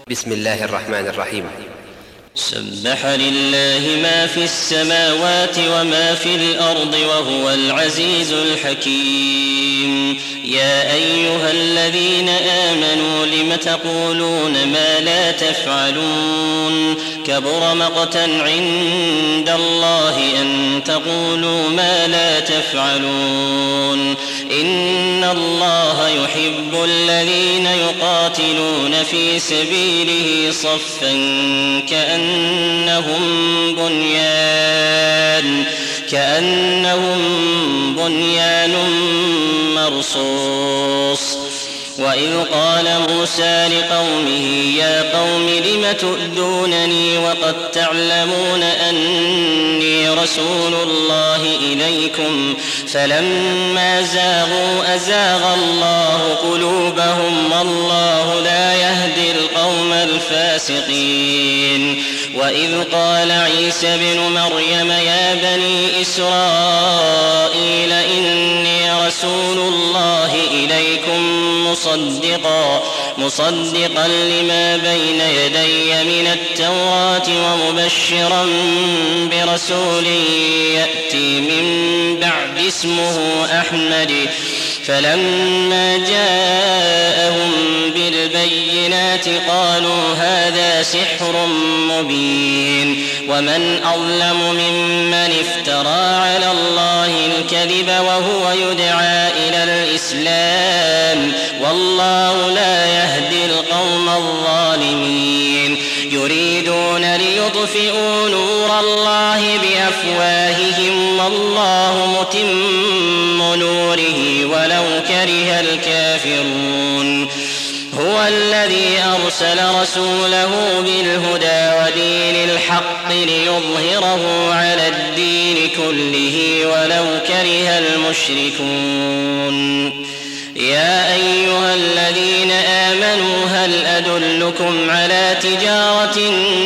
بسم الله الرحمن الرحيم. سبح لله ما في السماوات وما في الأرض وهو العزيز الحكيم. يا أيها الذين آمنوا لم تقولون ما لا تفعلون؟ كبر مقتا عند الله أن تقولوا ما لا تفعلون. إن الله يحب الذين يقاتلون في سبيله صفا كأنهم بنيان مرصوص. وإذ قال موسى لقومه يا قوم لم تؤذونني وقد تعلمون أني رسول الله إليكم فلما زاغوا أزاغ الله قلوبهم والله لا يهدي القوم الفاسقين. وإذ قال عيسى ابن مريم يا بني إسرائيل إني رسول الله إليكم مصدقا لما بين يدي من التوراة ومبشرا برسول يأتي من بعد اسمه أحمد. فلما جاءهم بالبينات قالوا هذا سحر مبين. ومن أظلم ممن افترى على الله الكذب وهو يدعى إلى الإسلام والله لا يهدي القوم الظالمين. يريدون ليطفئوا نور الله بأفواههم والله متم نوره ولو كره الكافرون. هو الذي أرسل رسوله بالهدى ودين الحق ليظهره على الدين كله ولو كره المشركون. يا أيها الذين آمنوا هل أدلكم على تجارة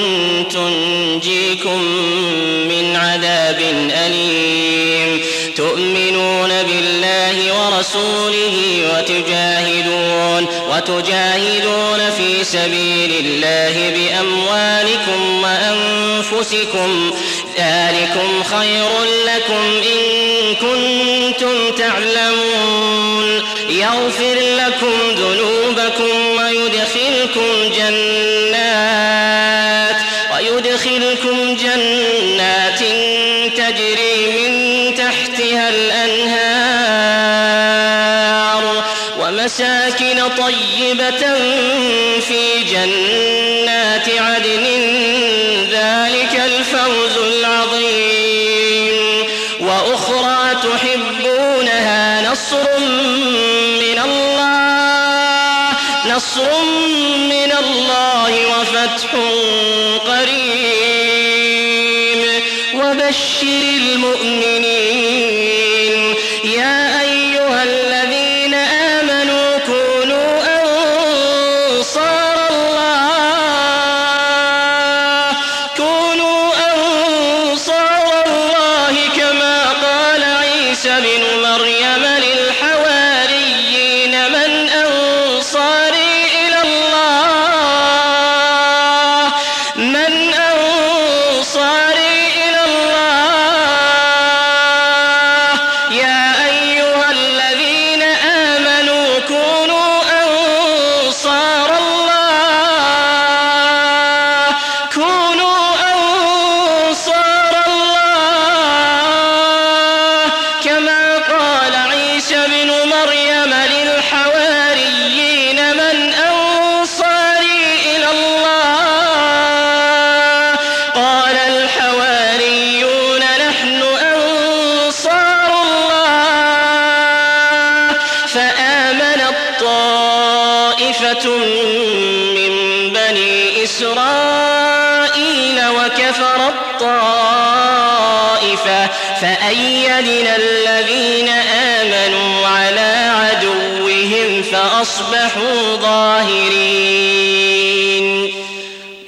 تنجيكم من عذاب أليم؟ تؤمنون بالله ورسوله وتجاهدون في سبيل الله بأموالكم وأنفسكم ذلكم خير لكم إن كنتم تعلمون. يغفر لكم ذنوبكم ويدخلكم جنات تجري من تحتها الأنهار ومساكن طيبة في جنات عدن ذلك الفوز العظيم. وأخرى تحبونها نصر من الله وفتح قريب وبشر المؤمنين. يا أيها الذين آمنوا كونوا أنصار الله كما قال عيسى بن مريم للحواريين من أنصاري إلى الله. يا أيها الذين آمنوا كونوا أنصار الله كما قال عيسى بن مريم للحواريين من أنصاري إلى الله؟ قال الحواريون نحن أنصار الله. فآمنت طائفة من بني إسرائيل وكفرت طائفة فأيدنا الذين آمنوا على عدوهم فأصبحوا ظاهرين.